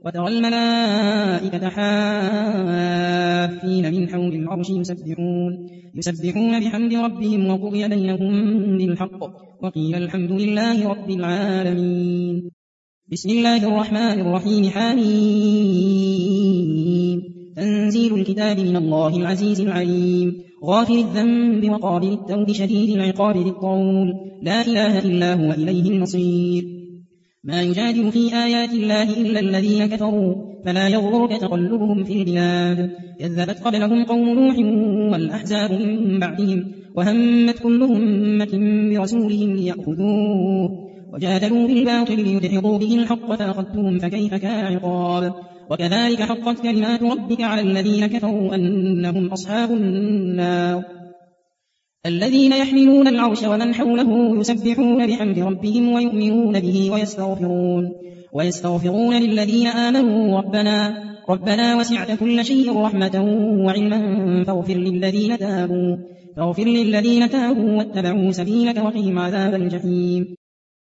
وترى الملائكة حافين من حول العرش يسبحون بحمد ربهم وقضي بينهم بالحق وقيل الحمد لله رب العالمين. بسم الله الرحمن الرحيم. حميم. تنزيل الكتاب من الله العزيز العليم. غافر الذنب وقابل التوب شديد العقاب ذي الطول لا إله إلا هو إليه المصير. ما يجادل في آيات الله إلا الذين كفروا فلا يغرك تقلبهم في البلاد. كذبت قبلهم قوم نوح والأحزاب من بعدهم وهمت كل أمة برسولهم ليأخذوه وجادلوا بالباطل ليدحضوا به الحق فأخذتهم فكيف كان عقاب. وكذلك حقت كلمات ربك على الذين كفروا أنهم أصحاب النار. الذين يحملون العرش ومن حوله يسبحون بحمد ربهم ويؤمنون به ويستغفرون للذين آمنوا ربنا وسعت كل شيء رحمة وعلما فاغفر للذين تابوا واتبعوا سبيلك وقهم عذاب الجحيم.